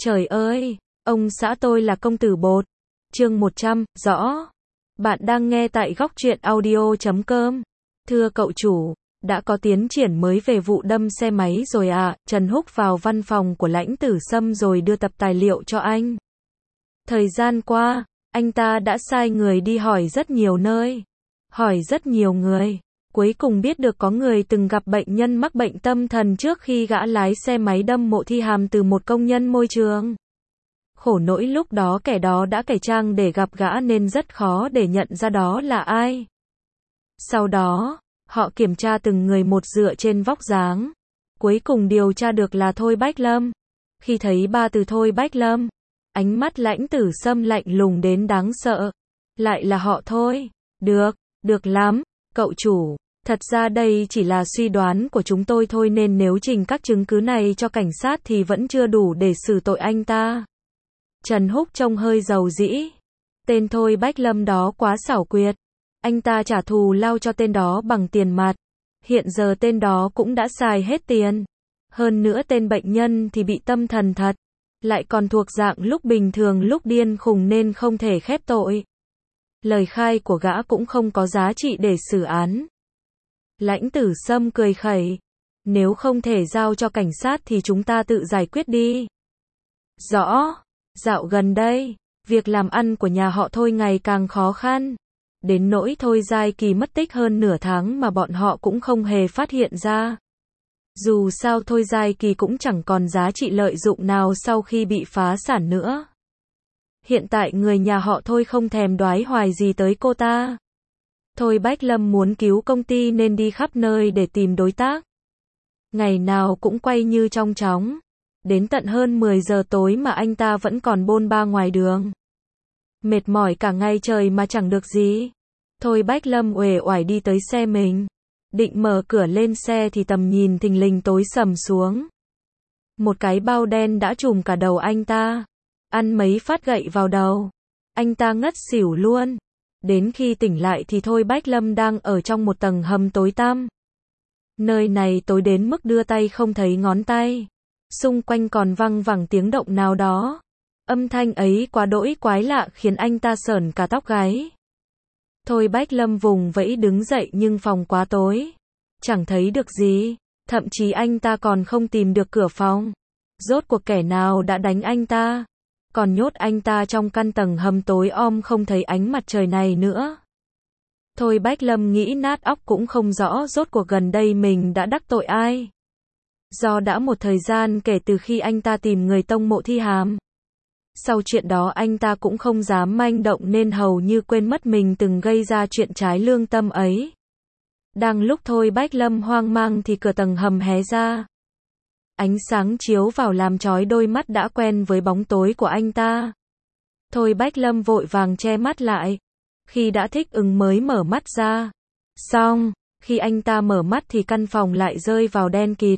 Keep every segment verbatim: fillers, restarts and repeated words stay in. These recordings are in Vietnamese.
Trời ơi, ông xã tôi là công tử bột. Chương một trăm, rõ. Bạn đang nghe tại góc truyện audio chấm com. Thưa cậu chủ, đã có tiến triển mới về vụ đâm xe máy rồi à? Trần Húc vào văn phòng của Lãnh Tử Sâm rồi đưa tập tài liệu cho anh. Thời gian qua, anh ta đã sai người đi hỏi rất nhiều nơi, hỏi rất nhiều người. Cuối cùng biết được có người từng gặp bệnh nhân mắc bệnh tâm thần trước khi gã lái xe máy đâm Mộ Thi Hàm từ một công nhân môi trường. Khổ nỗi lúc đó kẻ đó đã cải trang để gặp gã nên rất khó để nhận ra đó là ai. Sau đó, họ kiểm tra từng người một dựa trên vóc dáng. Cuối cùng điều tra được là Thôi Bách Lâm. Khi thấy ba từ Thôi Bách Lâm, ánh mắt Lãnh Tử Sâm lạnh lùng đến đáng sợ. Lại là họ Thôi. Được, được lắm, cậu chủ. Thật ra đây chỉ là suy đoán của chúng tôi thôi nên nếu trình các chứng cứ này cho cảnh sát thì vẫn chưa đủ để xử tội anh ta. Trần Húc trông hơi giàu dĩ. Tên Thôi Bách Lâm đó quá xảo quyệt. Anh ta trả thù lao cho tên đó bằng tiền mặt. Hiện giờ tên đó cũng đã xài hết tiền. Hơn nữa tên bệnh nhân thì bị tâm thần thật. Lại còn thuộc dạng lúc bình thường lúc điên khùng nên không thể khép tội. Lời khai của gã cũng không có giá trị để xử án. Lãnh Tử Sâm cười khẩy. Nếu không thể giao cho cảnh sát thì chúng ta tự giải quyết đi. Rõ. Dạo gần đây, việc làm ăn của nhà họ Thôi ngày càng khó khăn. Đến nỗi Thôi Giai Kỳ mất tích hơn nửa tháng mà bọn họ cũng không hề phát hiện ra. Dù sao Thôi Giai Kỳ cũng chẳng còn giá trị lợi dụng nào sau khi bị phá sản nữa. Hiện tại người nhà họ Thôi không thèm đoái hoài gì tới cô ta. Thôi Bách Lâm muốn cứu công ty nên đi khắp nơi để tìm đối tác. Ngày nào cũng quay như trong chóng. Đến tận hơn mười giờ tối mà anh ta vẫn còn bôn ba ngoài đường. Mệt mỏi cả ngày trời mà chẳng được gì. Thôi Bách Lâm uể oải đi tới xe mình. Định mở cửa lên xe thì tầm nhìn thình lình tối sầm xuống. Một cái bao đen đã trùm cả đầu anh ta. Ăn mấy phát gậy vào đầu. Anh ta ngất xỉu luôn. Đến khi tỉnh lại thì Thôi Bách Lâm đang ở trong một tầng hầm tối tăm. Nơi này tối đến mức đưa tay không thấy ngón tay. Xung quanh còn văng vẳng tiếng động nào đó. Âm thanh ấy quá đỗi quái lạ khiến anh ta sởn cả tóc gáy. Thôi Bách Lâm vùng vẫy đứng dậy nhưng phòng quá tối. Chẳng thấy được gì. Thậm chí anh ta còn không tìm được cửa phòng. Rốt cuộc kẻ nào đã đánh anh ta? Còn nhốt anh ta trong căn tầng hầm tối om không thấy ánh mặt trời này nữa. Thôi Bách Lâm nghĩ nát óc cũng không rõ rốt cuộc gần đây mình đã đắc tội ai. Do đã một thời gian kể từ khi anh ta tìm người tông Mộ Thi Hàm. Sau chuyện đó anh ta cũng không dám manh động nên hầu như quên mất mình từng gây ra chuyện trái lương tâm ấy. Đang lúc Thôi Bách Lâm hoang mang thì cửa tầng hầm hé ra. Ánh sáng chiếu vào làm chói đôi mắt đã quen với bóng tối của anh ta. Thôi Bách Lâm vội vàng che mắt lại. Khi đã thích ứng mới mở mắt ra. Xong, khi anh ta mở mắt thì căn phòng lại rơi vào đen kịt.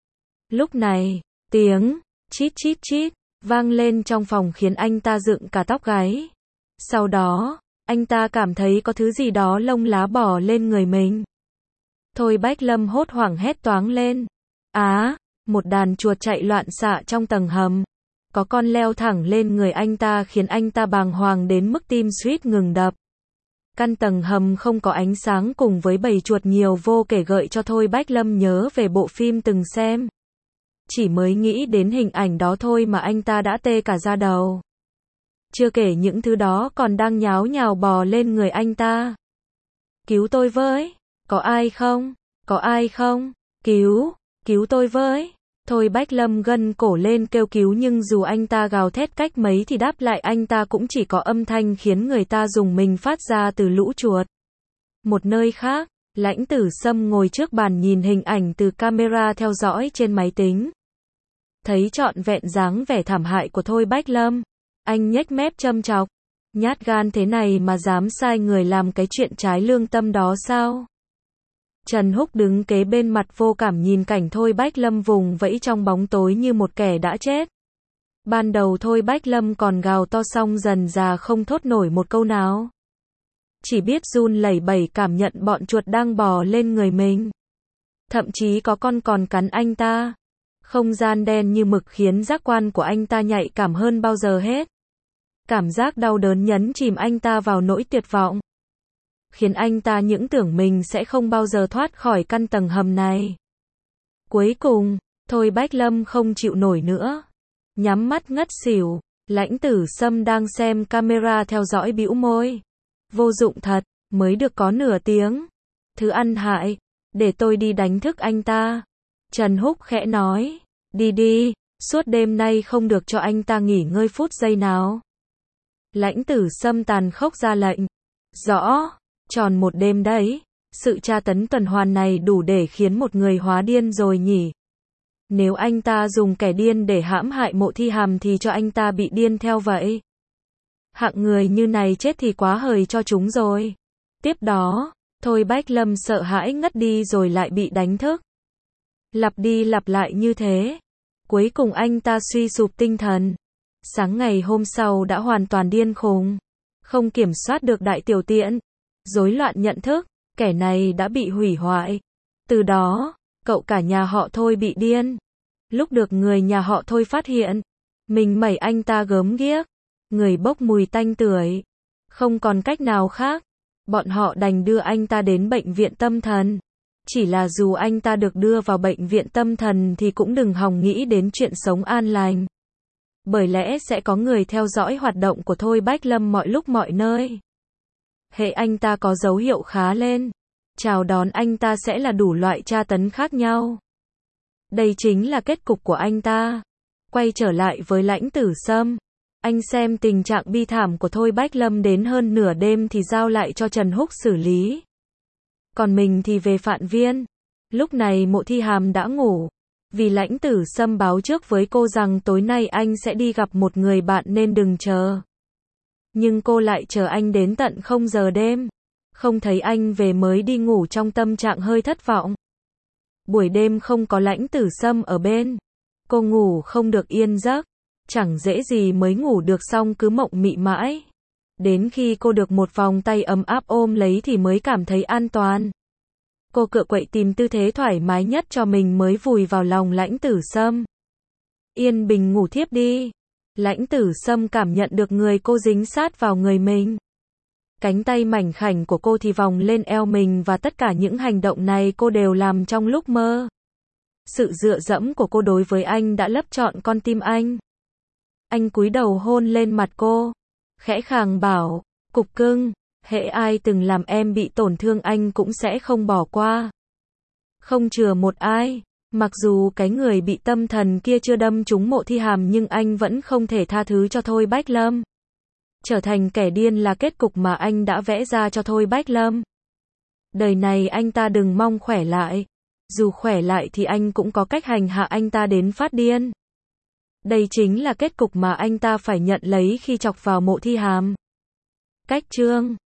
Lúc này, tiếng chít chít chít vang lên trong phòng khiến anh ta dựng cả tóc gáy. Sau đó, anh ta cảm thấy có thứ gì đó lông lá bò lên người mình. Thôi Bách Lâm hốt hoảng hét toáng lên. Á, một đàn chuột chạy loạn xạ trong tầng hầm. Có con leo thẳng lên người anh ta khiến anh ta bàng hoàng đến mức tim suýt ngừng đập. Căn tầng hầm không có ánh sáng cùng với bầy chuột nhiều vô kể gợi cho Thôi Bách Lâm nhớ về bộ phim từng xem. Chỉ mới nghĩ đến hình ảnh đó thôi mà anh ta đã tê cả da đầu. Chưa kể những thứ đó còn đang nháo nhào bò lên người anh ta. Cứu tôi với! Có ai không? Có ai không? Cứu! Cứu tôi với! Thôi Bách Lâm gân cổ lên kêu cứu nhưng dù anh ta gào thét cách mấy thì đáp lại anh ta cũng chỉ có âm thanh khiến người ta rùng mình phát ra từ lũ chuột. Một nơi khác, Lãnh Tử Sâm ngồi trước bàn nhìn hình ảnh từ camera theo dõi trên máy tính. Thấy trọn vẹn dáng vẻ thảm hại của Thôi Bách Lâm. Anh nhếch mép châm chọc. Nhát gan thế này mà dám sai người làm cái chuyện trái lương tâm đó sao? Trần Húc đứng kế bên mặt vô cảm nhìn cảnh Thôi Bách Lâm vùng vẫy trong bóng tối như một kẻ đã chết. Ban đầu Thôi Bách Lâm còn gào to xong dần dà không thốt nổi một câu nào. Chỉ biết run lẩy bẩy cảm nhận bọn chuột đang bò lên người mình. Thậm chí có con còn cắn anh ta. Không gian đen như mực khiến giác quan của anh ta nhạy cảm hơn bao giờ hết. Cảm giác đau đớn nhấn chìm anh ta vào nỗi tuyệt vọng, khiến anh ta những tưởng mình sẽ không bao giờ thoát khỏi căn tầng hầm này. Cuối cùng, Thôi Bách Lâm không chịu nổi nữa, nhắm mắt ngất xỉu. Lãnh Tử Sâm đang xem camera theo dõi bĩu môi. Vô dụng thật, mới được có nửa tiếng. Thứ ăn hại, để tôi đi đánh thức anh ta. Trần Húc khẽ nói, đi đi, suốt đêm nay không được cho anh ta nghỉ ngơi phút giây nào. Lãnh Tử Sâm tàn khốc ra lệnh. Rõ, tròn một đêm đấy. Sự tra tấn tuần hoàn này đủ để khiến một người hóa điên rồi nhỉ. Nếu anh ta dùng kẻ điên để hãm hại Mộ Thi Hàm thì cho anh ta bị điên theo vậy. Hạng người như này chết thì quá hời cho chúng rồi. Tiếp đó, Thôi Bách Lâm sợ hãi ngất đi rồi lại bị đánh thức. Lặp đi lặp lại như thế. Cuối cùng anh ta suy sụp tinh thần. Sáng ngày hôm sau đã hoàn toàn điên khùng. Không kiểm soát được đại tiểu tiện. Rối loạn nhận thức. Kẻ này đã bị hủy hoại. Từ đó, cậu cả nhà họ Thôi bị điên. Lúc được người nhà họ Thôi phát hiện, mình mẩy anh ta gớm ghiếc, người bốc mùi tanh tưởi. Không còn cách nào khác, bọn họ đành đưa anh ta đến bệnh viện tâm thần. Chỉ là dù anh ta được đưa vào bệnh viện tâm thần thì cũng đừng hòng nghĩ đến chuyện sống an lành. Bởi lẽ sẽ có người theo dõi hoạt động của Thôi Bách Lâm mọi lúc mọi nơi. Hễ anh ta có dấu hiệu khá lên, chào đón anh ta sẽ là đủ loại tra tấn khác nhau. Đây chính là kết cục của anh ta. Quay trở lại với Lãnh Tử Sâm. Anh xem tình trạng bi thảm của Thôi Bách Lâm đến hơn nửa đêm thì giao lại cho Trần Húc xử lý. Còn mình thì về Phạn Viên. Lúc này Mộ Thi Hàm đã ngủ. Vì Lãnh Tử Sâm báo trước với cô rằng tối nay anh sẽ đi gặp một người bạn nên đừng chờ. Nhưng cô lại chờ anh đến tận không giờ đêm. Không thấy anh về mới đi ngủ trong tâm trạng hơi thất vọng. Buổi đêm không có Lãnh Tử Sâm ở bên. Cô ngủ không được yên giấc. Chẳng dễ gì mới ngủ được xong cứ mộng mị mãi. Đến khi cô được một vòng tay ấm áp ôm lấy thì mới cảm thấy an toàn. Cô cựa quậy tìm tư thế thoải mái nhất cho mình mới vùi vào lòng Lãnh Tử Sâm. Yên bình ngủ thiếp đi. Lãnh Tử Sâm cảm nhận được người cô dính sát vào người mình. Cánh tay mảnh khảnh của cô thì vòng lên eo mình và tất cả những hành động này cô đều làm trong lúc mơ. Sự dựa dẫm của cô đối với anh đã lấp trọn con tim anh. Anh cúi đầu hôn lên mặt cô. Khẽ khàng bảo, cục cưng, hễ ai từng làm em bị tổn thương anh cũng sẽ không bỏ qua. Không chừa một ai. Mặc dù cái người bị tâm thần kia chưa đâm trúng Mộ Thi Hàm nhưng anh vẫn không thể tha thứ cho Thôi Bách Lâm. Trở thành kẻ điên là kết cục mà anh đã vẽ ra cho Thôi Bách Lâm. Đời này anh ta đừng mong khỏe lại. Dù khỏe lại thì anh cũng có cách hành hạ anh ta đến phát điên. Đây chính là kết cục mà anh ta phải nhận lấy khi chọc vào Mộ Thi Hàm. Cách chương